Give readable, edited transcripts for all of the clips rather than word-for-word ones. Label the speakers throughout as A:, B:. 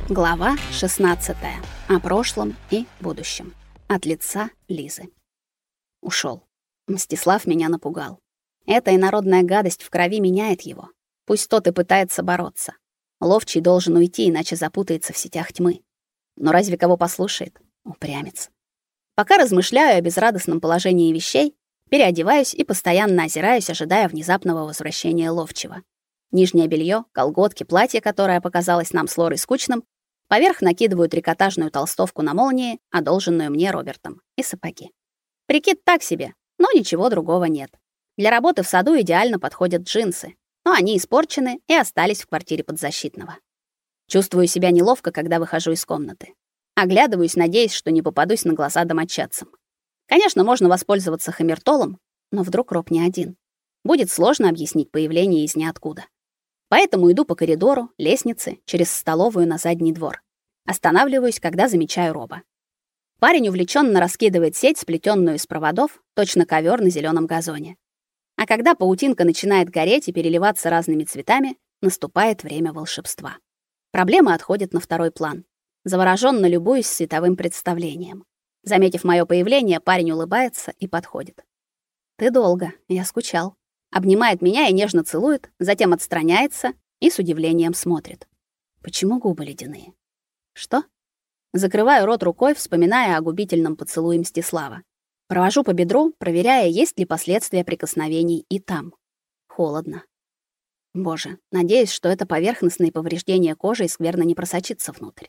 A: Глава 16. О прошлом и будущем. От лица Лизы. Ушёл. Мстислав меня напугал. Эта инородная гадость в крови меняет его. Пусть тот и пытается бороться. Ловчий должен уйти, иначе запутается в сетях тьмы. Но разве кого послушает? Упрямец. Пока размышляю о безрадостном положении вещей, переодеваюсь и постоянно озираюсь, ожидая внезапного возвращения Ловчего. Нижнее белье, колготки, платье, которое показалось нам с Лорой скучным, поверх накидываю трикотажную толстовку на молнии, одолженную мне Робертом, и сапоги. Прикид так себе, но ничего другого нет. Для работы в саду идеально подходят джинсы, но они испорчены и остались в квартире подзащитного. Чувствую себя неловко, когда выхожу из комнаты. Оглядываюсь, надеясь, что не попадусь на глаза домочадцам. Конечно, можно воспользоваться хамертолом, но вдруг Роб не один. Будет сложно объяснить появление из ниоткуда. Поэтому иду по коридору, лестнице, через столовую на задний двор. Останавливаюсь, когда замечаю Роба. Парень увлеченно раскидывает сеть, сплетенную из проводов, точно ковер на зеленом газоне. А когда паутинка начинает гореть и переливаться разными цветами, наступает время волшебства. Проблемы отходят на второй план. Завороженно любуюсь световым представлением. Заметив мое появление, парень улыбается и подходит. «Ты долго, я скучал». Обнимает меня и нежно целует, затем отстраняется и с удивлением смотрит. Почему губы ледяные? Что? Закрываю рот рукой, вспоминая о губительном поцелуе Мстислава. Провожу по бедру, проверяя, есть ли последствия прикосновений и там. Холодно. Боже, надеюсь, что это поверхностные повреждения кожи и скверно не просочится внутрь.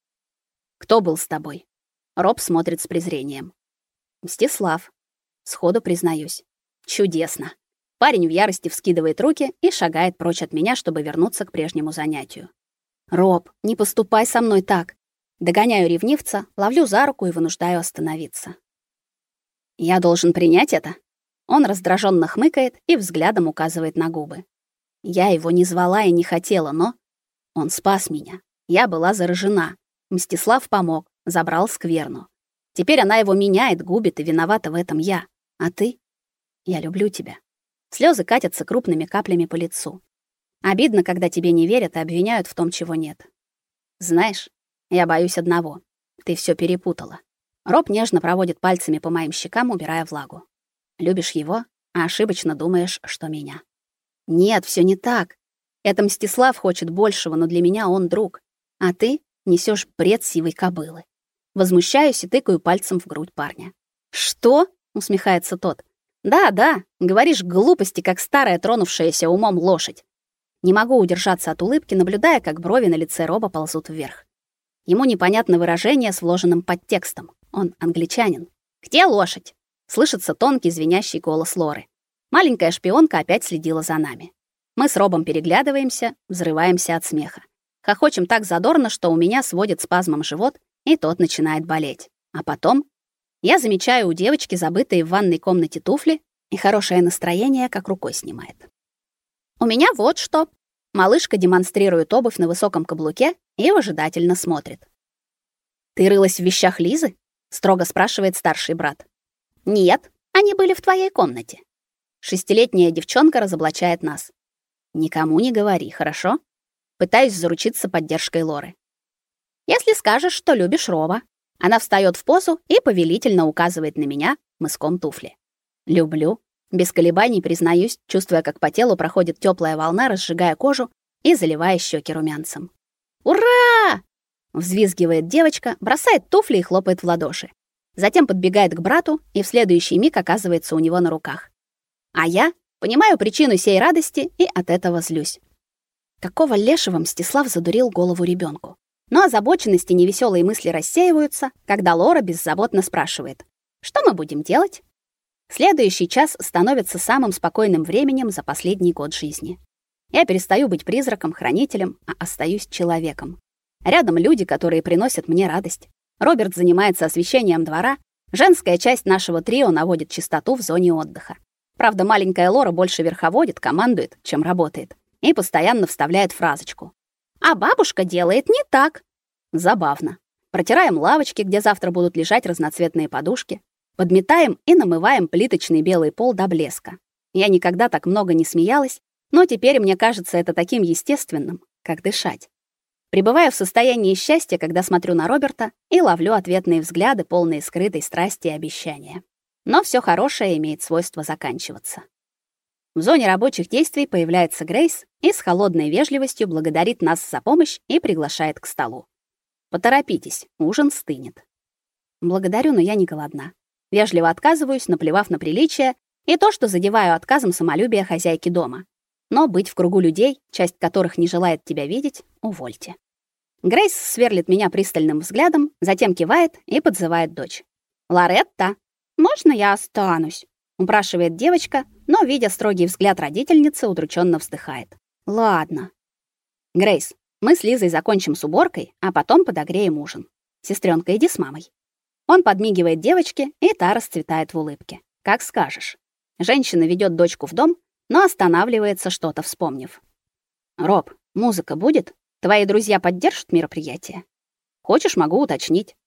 A: Кто был с тобой? Роб смотрит с презрением. Мстислав. Сходу признаюсь. Чудесно. Парень в ярости вскидывает руки и шагает прочь от меня, чтобы вернуться к прежнему занятию. «Роб, не поступай со мной так!» Догоняю ревнивца, ловлю за руку и вынуждаю остановиться. «Я должен принять это?» Он раздраженно хмыкает и взглядом указывает на губы. Я его не звала и не хотела, но... Он спас меня. Я была заражена. Мстислав помог, забрал скверну. Теперь она его меняет, губит, и виновата в этом я. А ты? Я люблю тебя. Слезы катятся крупными каплями по лицу. Обидно, когда тебе не верят и обвиняют в том, чего нет. Знаешь, я боюсь одного. Ты все перепутала. Роб нежно проводит пальцами по моим щекам, убирая влагу. Любишь его, а ошибочно думаешь, что меня. Нет, все не так. Это Мстислав хочет большего, но для меня он друг. А ты несешь бред сивой кобылы. Возмущаюсь и тыкаю пальцем в грудь парня. Что? Усмехается тот. Да, говоришь глупости, как старая тронувшаяся умом лошадь. Не могу удержаться от улыбки, наблюдая, как брови на лице Роба ползут вверх. Ему непонятно выражение с вложенным подтекстом. Он англичанин. Где лошадь? Слышится тонкий звенящий голос Лоры. Маленькая шпионка опять следила за нами. Мы с Робом переглядываемся, взрываемся от смеха. Хохочем так задорно, что у меня сводит спазмом живот, и тот начинает болеть. А потом я замечаю у девочки забытые в ванной комнате туфли, и хорошее настроение как рукой снимает. У меня вот что. Малышка демонстрирует обувь на высоком каблуке и выжидательно смотрит. Ты рылась в вещах Лизы? Строго спрашивает старший брат. Нет, они были в твоей комнате. Шестилетняя девчонка разоблачает нас. Никому не говори, хорошо? Пытаюсь заручиться поддержкой Лоры. Если скажешь, что любишь Роба. Она встаёт в позу и повелительно указывает на меня мыском туфли. Люблю. Без колебаний признаюсь, чувствуя, как по телу проходит тёплая волна, разжигая кожу и заливая щеки румянцем. «Ура!» — взвизгивает девочка, бросает туфли и хлопает в ладоши. Затем подбегает к брату и в следующий миг оказывается у него на руках. А я понимаю причину сей радости и от этого злюсь. Какого лешего Мстислав задурил голову ребёнку? Но озабоченность и невесёлые мысли рассеиваются, когда Лора беззаботно спрашивает: "Что мы будем делать?" Следующий час становится самым спокойным временем за последний год жизни. Я перестаю быть призраком, хранителем, а остаюсь человеком. Рядом люди, которые приносят мне радость. Роберт занимается освещением двора, женская часть нашего трио наводит чистоту в зоне отдыха. Правда, маленькая Лора больше верховодит, командует, чем работает, и постоянно вставляет фразочку: «А бабушка делает не так». Забавно. Протираем лавочки, где завтра будут лежать разноцветные подушки, подметаем и намываем плиточный белый пол до блеска. Я никогда так много не смеялась, но теперь мне кажется это таким естественным, как дышать. Пребываю в состоянии счастья, когда смотрю на Роберта и ловлю ответные взгляды, полные скрытой страсти и обещания. Но все хорошее имеет свойство заканчиваться. В зоне рабочих действий появляется Грейс и с холодной вежливостью благодарит нас за помощь и приглашает к столу. Поторопитесь, ужин стынет. Благодарю, но я не голодна. Вежливо отказываюсь, наплевав на приличие и то, что задеваю отказом самолюбие хозяйки дома. Но быть в кругу людей, часть которых не желает тебя видеть, увольте. Грейс сверлит меня пристальным взглядом, затем кивает и подзывает дочь. «Лоретта, можно я останусь?» — упрашивает девочка, но, видя строгий взгляд родительницы, удрученно вздыхает. «Ладно. Грейс, мы с Лизой закончим с уборкой, а потом подогреем ужин. Сестренка, иди с мамой». Он подмигивает девочке, и та расцветает в улыбке. «Как скажешь». Женщина ведет дочку в дом, но останавливается, что-то вспомнив. «Роб, музыка будет? Твои друзья поддержат мероприятие? Хочешь, могу уточнить».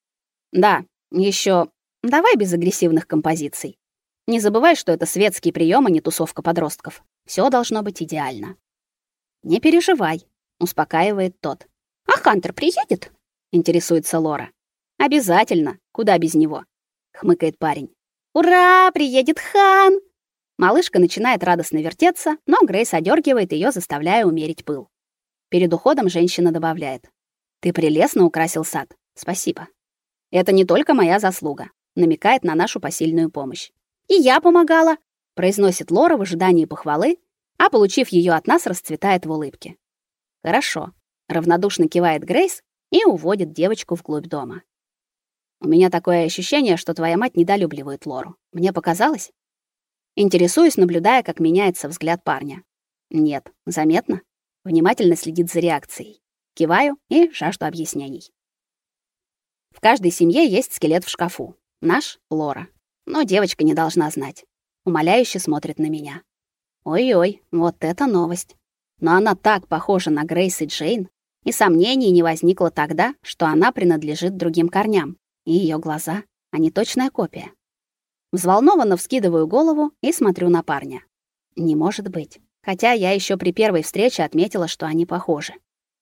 A: «Да, еще давай без агрессивных композиций. Не забывай, что это светский прием, а не тусовка подростков. Все должно быть идеально». «Не переживай», — успокаивает тот. «А Хантер приедет?» — интересуется Лора. «Обязательно. Куда без него?» — хмыкает парень. «Ура, приедет Хан!» Малышка начинает радостно вертеться, но Грейс одергивает ее, заставляя умерить пыл. Перед уходом женщина добавляет: «Ты прелестно украсил сад. Спасибо. Это не только моя заслуга», намекает на нашу посильную помощь. «И я помогала», произносит Лора в ожидании похвалы, а получив ее от нас, расцветает в улыбке. «Хорошо», равнодушно кивает Грейс и уводит девочку вглубь дома. «У меня такое ощущение, что твоя мать недолюбливает Лору. Мне показалось?» Интересуюсь, наблюдая, как меняется взгляд парня. Нет, заметно. Внимательно следит за реакцией. Киваю и жажду объяснений. В каждой семье есть скелет в шкафу. Наш — Лора. Но девочка не должна знать. Умоляюще смотрит на меня. Ой-ой, вот это новость. Но она так похожа на Грейс и Джейн, и сомнений не возникло тогда, что она принадлежит другим корням. И ее глаза, они точная копия. Взволнованно вскидываю голову и смотрю на парня. Не может быть. Хотя я еще при первой встрече отметила, что они похожи.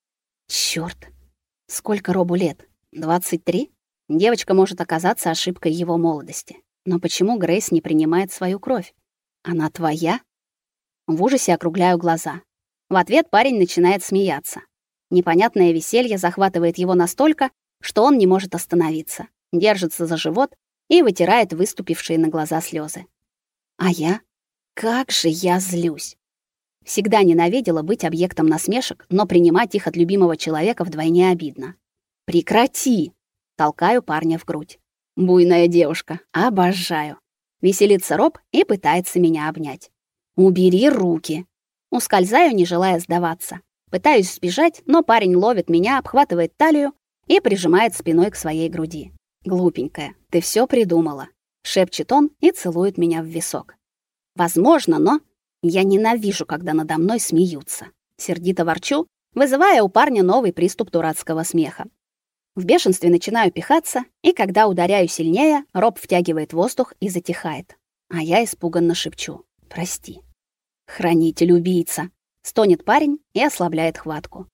A: Чёрт. Сколько Робу лет? 23? Девочка может оказаться ошибкой его молодости. Но почему Грейс не принимает свою кровь? Она твоя? В ужасе округляю глаза. В ответ парень начинает смеяться. Непонятное веселье захватывает его настолько, что он не может остановиться. Держится за живот и вытирает выступившие на глаза слезы. А я? Как же я злюсь. Всегда ненавидела быть объектом насмешек, но принимать их от любимого человека вдвойне обидно. Прекрати, толкаю парня в грудь. Буйная девушка, обожаю. Веселится Роб и пытается меня обнять. Убери руки. Ускользаю, не желая сдаваться. Пытаюсь сбежать, но парень ловит меня, обхватывает талию и прижимает спиной к своей груди. «Глупенькая, ты все придумала», — шепчет он и целует меня в висок. «Возможно, но я ненавижу, когда надо мной смеются». Сердито ворчу, вызывая у парня новый приступ дурацкого смеха. В бешенстве начинаю пихаться, и когда ударяю сильнее, Роб втягивает воздух и затихает. А я испуганно шепчу: «Прости». «Хранитель-убийца», — стонет парень и ослабляет хватку.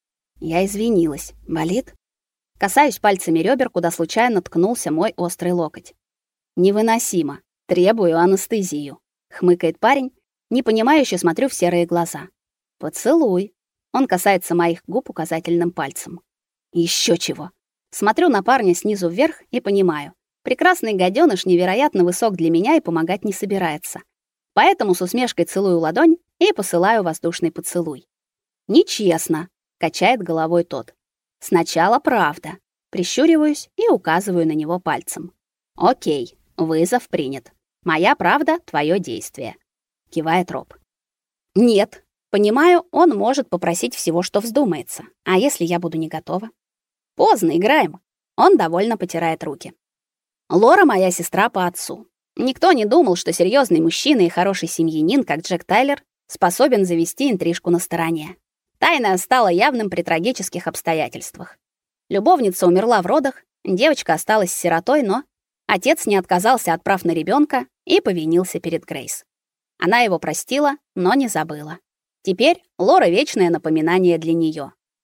A: Я извинилась. Болит? Касаюсь пальцами ребер, куда случайно ткнулся мой острый локоть. Невыносимо. Требую анестезию, хмыкает парень, непонимающе смотрю в серые глаза. Поцелуй. Он касается моих губ указательным пальцем. Еще чего. Смотрю на парня снизу вверх и понимаю: прекрасный гаденыш невероятно высок для меня и помогать не собирается. Поэтому с усмешкой целую ладонь и посылаю воздушный поцелуй. Нечестно, качает головой тот. Сначала правда. Прищуриваюсь и указываю на него пальцем. О'кей, вызов принят. Моя правда, твое действие. Кивает Роб. Нет, понимаю, он может попросить всего, что вздумается. А если я буду не готова? Поздно, играем. Он довольно потирает руки. Лора моя сестра по отцу. Никто не думал, что серьезный мужчина и хороший семьянин, как Джек Тайлер, способен завести интрижку на стороне. Тайна стала явным при трагических обстоятельствах. Любовница умерла в родах, девочка осталась сиротой, но отец не отказался от прав на ребенка и повинился перед Грейс. Она его простила, но не забыла. Теперь Лора вечное напоминание для нее.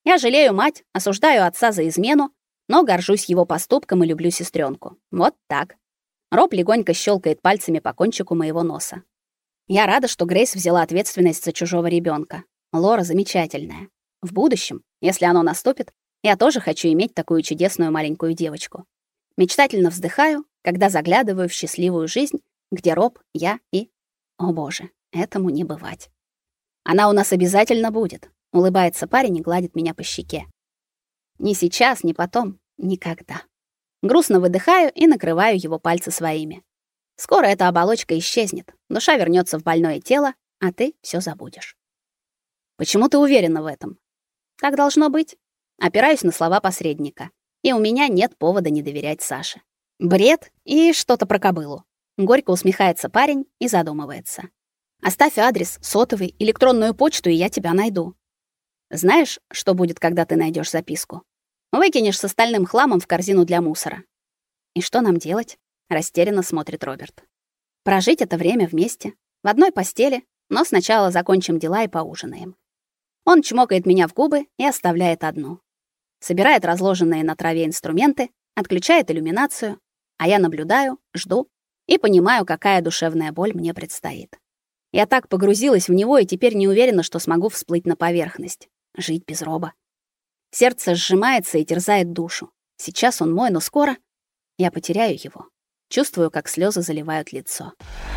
A: Я жалею мать, осуждаю отца за измену, но горжусь его поступком и люблю сестренку. Вот так. Роб легонько щелкает пальцами по кончику моего носа. Я рада, что Грейс взяла ответственность за чужого ребенка. Лора замечательная. В будущем, если оно наступит, я тоже хочу иметь такую чудесную маленькую девочку. Мечтательно вздыхаю, когда заглядываю в счастливую жизнь, где Роб, я и... О боже, этому не бывать. Она у нас обязательно будет, улыбается парень и гладит меня по щеке. Ни сейчас, ни потом, никогда. Грустно выдыхаю и накрываю его пальцы своими. Скоро эта оболочка исчезнет, душа вернется в больное тело, а ты все забудешь. Почему ты уверена в этом? Так должно быть. Опираюсь на слова посредника, и у меня нет повода не доверять Саше. Бред и что-то про кобылу. Горько усмехается парень и задумывается. Оставь адрес, сотовый, электронную почту, и я тебя найду. Знаешь, что будет, когда ты найдешь записку? Выкинешь с остальным хламом в корзину для мусора. И что нам делать? Растерянно смотрит Роберт. Прожить это время вместе, в одной постели, но сначала закончим дела и поужинаем. Он чмокает меня в губы и оставляет одну. Собирает разложенные на траве инструменты, отключает иллюминацию, а я наблюдаю, жду и понимаю, какая душевная боль мне предстоит. Я так погрузилась в него и теперь не уверена, что смогу всплыть на поверхность. Жить без Роба. Сердце сжимается и терзает душу. Сейчас он мой, но скоро я потеряю его. Чувствую, как слезы заливают лицо.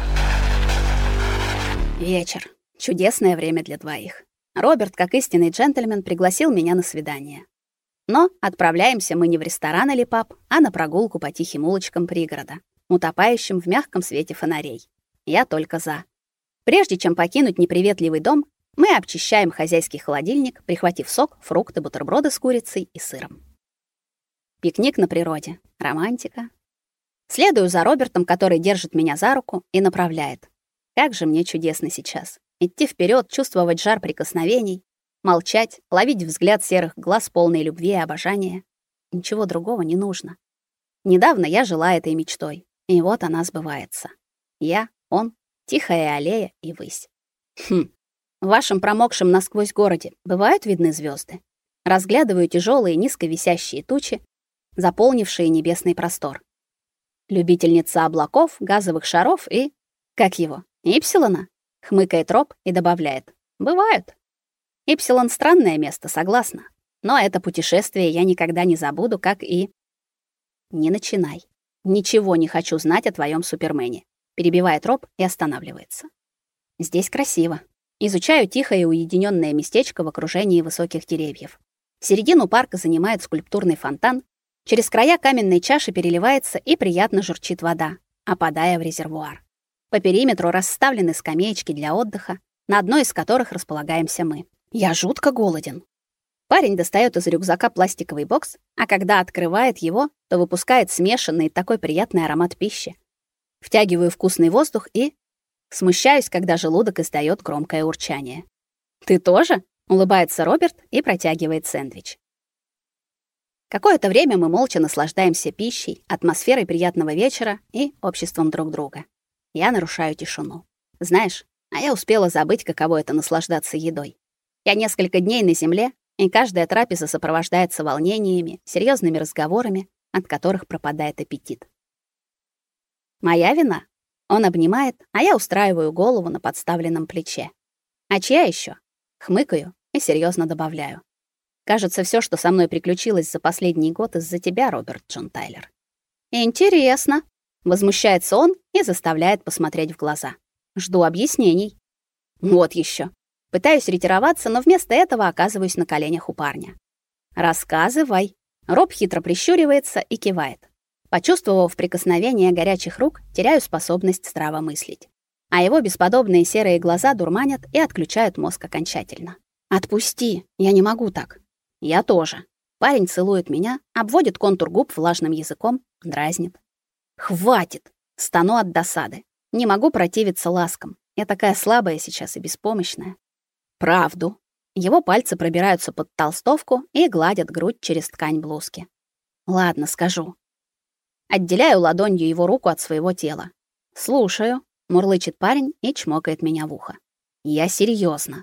A: Вечер. Чудесное время для двоих. Роберт, как истинный джентльмен, пригласил меня на свидание. Но отправляемся мы не в ресторан или паб, а на прогулку по тихим улочкам пригорода, утопающим в мягком свете фонарей. Я только за. Прежде чем покинуть неприветливый дом, мы обчищаем хозяйский холодильник, прихватив сок, фрукты, бутерброды с курицей и сыром. Пикник на природе. Романтика. Следую за Робертом, который держит меня за руку и направляет. Как же мне чудесно сейчас. Идти вперед, чувствовать жар прикосновений, молчать, ловить взгляд серых глаз, полной любви и обожания. Ничего другого не нужно. Недавно я жила этой мечтой, и вот она сбывается. Я, он, тихая аллея и высь. В вашем промокшем насквозь городе бывают видны звезды? Разглядываю тяжелые низко висящие тучи, заполнившие небесный простор. Любительница облаков, газовых шаров и... Как его? Ипсилона? Хмыкает Роб и добавляет. Бывают. Ипсилон — странное место, согласна. Но это путешествие я никогда не забуду, как и... Не начинай. Ничего не хочу знать о твоем Супермене. Перебивает Роб и останавливается. Здесь красиво. Изучаю тихое и уединенное местечко в окружении высоких деревьев. Середину парка занимает скульптурный фонтан. Через края каменной чаши переливается и приятно журчит вода, опадая в резервуар. По периметру расставлены скамеечки для отдыха, на одной из которых располагаемся мы. Я жутко голоден. Парень достает из рюкзака пластиковый бокс, а когда открывает его, то выпускает смешанный такой приятный аромат пищи. Втягиваю вкусный воздух и смущаюсь, когда желудок издает громкое урчание. «Ты тоже?» — улыбается Роберт и протягивает сэндвич. Какое-то время мы молча наслаждаемся пищей, атмосферой приятного вечера и обществом друг друга. Я нарушаю тишину. Знаешь, а я успела забыть, каково это — наслаждаться едой. Я несколько дней на земле, и каждая трапеза сопровождается волнениями, серьезными разговорами, от которых пропадает аппетит. Моя вина? Он обнимает, а я устраиваю голову на подставленном плече. А чья еще? Хмыкаю и серьезно добавляю. Кажется, все, что со мной приключилось за последний год, из-за тебя, Роберт Джон Тайлер. Интересно. Возмущается он и заставляет посмотреть в глаза. Жду объяснений. Вот еще. Пытаюсь ретироваться, но вместо этого оказываюсь на коленях у парня. Рассказывай. Роб хитро прищуривается и кивает. Почувствовав прикосновение горячих рук, теряю способность здраво мыслить. А его бесподобные серые глаза дурманят и отключают мозг окончательно. Отпусти, я не могу так. Я тоже. Парень целует меня, обводит контур губ влажным языком, дразнит. Хватит! Стану от досады. Не могу противиться ласкам. Я такая слабая сейчас и беспомощная. Правду. Его пальцы пробираются под толстовку и гладят грудь через ткань блузки. Ладно, скажу. Отделяю ладонью его руку от своего тела. Слушаю, мурлычет парень и чмокает меня в ухо. Я серьезно.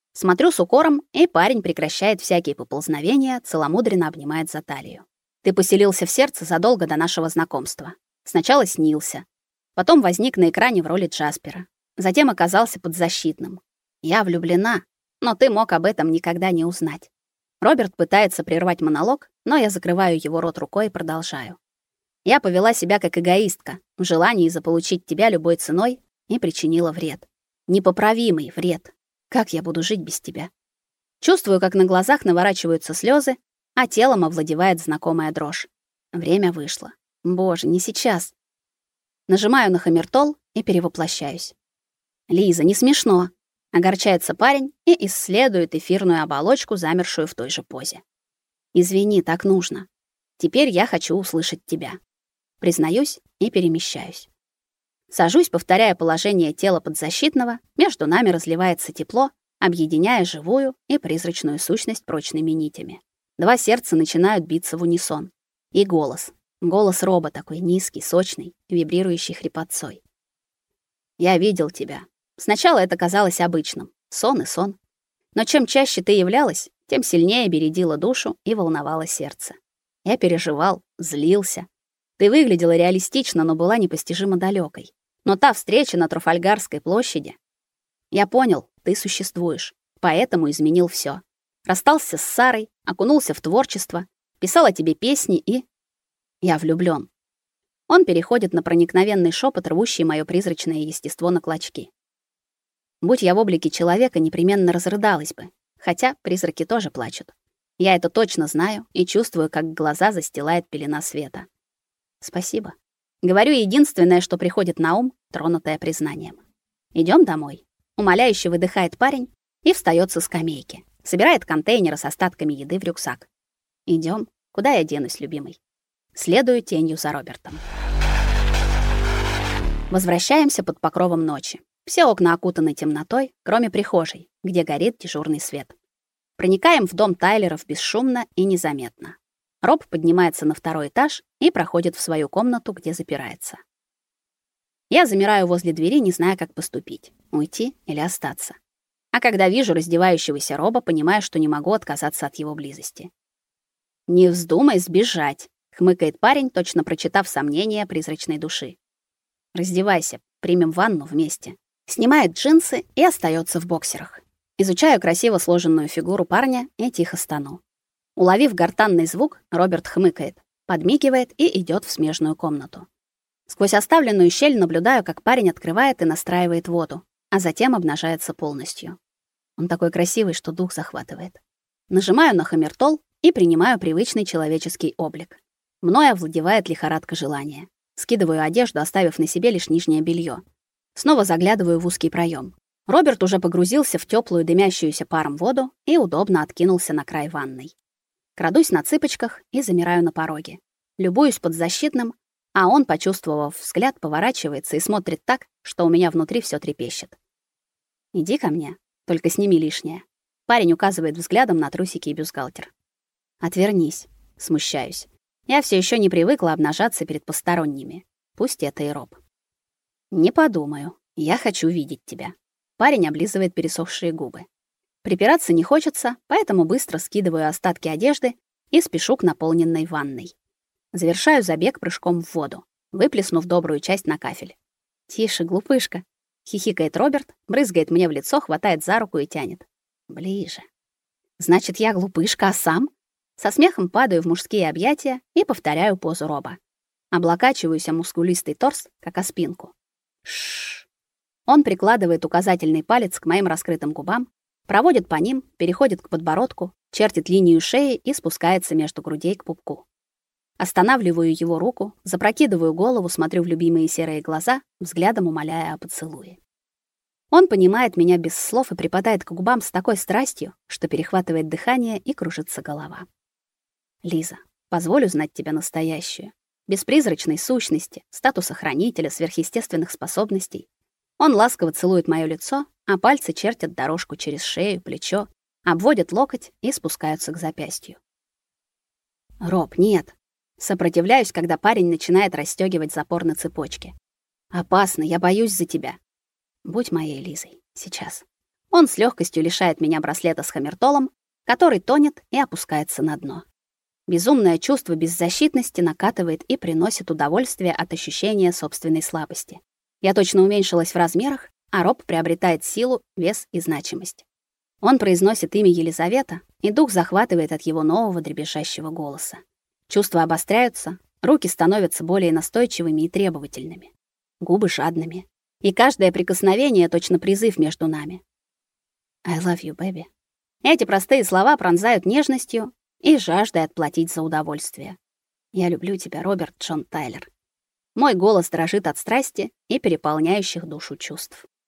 A: Смотрю с укором, и парень прекращает всякие поползновения, целомудренно обнимает за талию. Ты поселился в сердце задолго до нашего знакомства. Сначала снился, потом возник на экране в роли Джаспера, затем оказался подзащитным. Я влюблена, но ты мог об этом никогда не узнать. Роберт пытается прервать монолог, но я закрываю его рот рукой и продолжаю. Я повела себя как эгоистка, в желании заполучить тебя любой ценой, и причинила вред. Непоправимый вред. Как я буду жить без тебя? Чувствую, как на глазах наворачиваются слезы, а телом овладевает знакомая дрожь. Время вышло. Боже, не сейчас. Нажимаю на хамертол и перевоплощаюсь. Лиза, не смешно. Огорчается парень и исследует эфирную оболочку, замершую в той же позе. Извини, так нужно. Теперь я хочу услышать тебя. Признаюсь и перемещаюсь. Сажусь, повторяя положение тела подзащитного, между нами разливается тепло, объединяя живую и призрачную сущность прочными нитями. Два сердца начинают биться в унисон. И голос. Голос Роба такой низкий, сочный, вибрирующий хрипотцой. Я видел тебя. Сначала это казалось обычным. Сон и сон. Но чем чаще ты являлась, тем сильнее бередило душу и волновало сердце. Я переживал, злился. Ты выглядела реалистично, но была непостижимо далекой. Но та встреча на Трафальгарской площади... Я понял, ты существуешь, поэтому изменил все. Расстался с Сарой, окунулся в творчество, писал о тебе песни и... Я влюблён. Он переходит на проникновенный шепот, рвущий моё призрачное естество на клочки. Будь я в облике человека, непременно разрыдалась бы, хотя призраки тоже плачут. Я это точно знаю и чувствую, как глаза застилает пелена света. Спасибо. Говорю единственное, что приходит на ум, тронутое признанием. Идём домой. Умоляюще выдыхает парень и встаёт со скамейки. Собирает контейнеры с остатками еды в рюкзак. Идём. Куда я денусь, любимый? Следую тенью за Робертом. Возвращаемся под покровом ночи. Все окна окутаны темнотой, кроме прихожей, где горит дежурный свет. Проникаем в дом Тайлеров бесшумно и незаметно. Роб поднимается на второй этаж и проходит в свою комнату, где запирается. Я замираю возле двери, не зная, как поступить: уйти или остаться. А когда вижу раздевающегося Роба, понимаю, что не могу отказаться от его близости. «Не вздумай сбежать», — хмыкает парень, точно прочитав сомнения призрачной души. «Раздевайся, примем ванну вместе». Снимает джинсы и остается в боксерах. Изучаю красиво сложенную фигуру парня и тихо стану. Уловив гортанный звук, Роберт хмыкает, подмигивает и идет в смежную комнату. Сквозь оставленную щель наблюдаю, как парень открывает и настраивает воду, а затем обнажается полностью. Он такой красивый, что дух захватывает. Нажимаю на хамертол и принимаю привычный человеческий облик. Мною овладевает лихорадка желания. Скидываю одежду, оставив на себе лишь нижнее белье. Снова заглядываю в узкий проем. Роберт уже погрузился в теплую дымящуюся паром воду и удобно откинулся на край ванной. Крадусь на цыпочках и замираю на пороге. Любуюсь подзащитным, а он, почувствовав взгляд, поворачивается и смотрит так, что у меня внутри все трепещет. «Иди ко мне, только сними лишнее». Парень указывает взглядом на трусики и бюстгальтер. «Отвернись», смущаюсь. Я все еще не привыкла обнажаться перед посторонними. Пусть это и Роб. «Не подумаю. Я хочу видеть тебя». Парень облизывает пересохшие губы. Припираться не хочется, поэтому быстро скидываю остатки одежды и спешу к наполненной ванной. Завершаю забег прыжком в воду, выплеснув добрую часть на кафель. «Тише, глупышка», — хихикает Роберт, брызгает мне в лицо, хватает за руку и тянет. «Ближе». «Значит, я глупышка, а сам?» Со смехом падаю в мужские объятия и повторяю позу Роба. Облокачиваюсь о мускулистый торс, как о спинку. Шш. Он прикладывает указательный палец к моим раскрытым губам, проводит по ним, переходит к подбородку, чертит линию шеи и спускается между грудей к пупку. Останавливаю его руку, запрокидываю голову, смотрю в любимые серые глаза, взглядом умоляя о поцелуе. Он понимает меня без слов и припадает к губам с такой страстью, что перехватывает дыхание и кружится голова. «Лиза, позволю знать тебя настоящую, без призрачной сущности, статуса хранителя, сверхъестественных способностей». Он ласково целует моё лицо, а пальцы чертят дорожку через шею, плечо, обводят локоть и спускаются к запястью. «Роб, нет». Сопротивляюсь, когда парень начинает расстёгивать запор на цепочке. «Опасно, я боюсь за тебя». «Будь моей Лизой. Сейчас». Он с легкостью лишает меня браслета с хамертолом, который тонет и опускается на дно. Безумное чувство беззащитности накатывает и приносит удовольствие от ощущения собственной слабости. Я точно уменьшилась в размерах, а Роб приобретает силу, вес и значимость. Он произносит имя Елизавета, и дух захватывает от его нового дребезжащего голоса. Чувства обостряются, руки становятся более настойчивыми и требовательными, губы жадными, и каждое прикосновение точно призыв между нами. I love you, baby. Эти простые слова пронзают нежностью и жаждой отплатить за удовольствие. Я люблю тебя, Роберт Джон Тайлер. Мой голос дрожит от страсти и переполняющих душу чувств.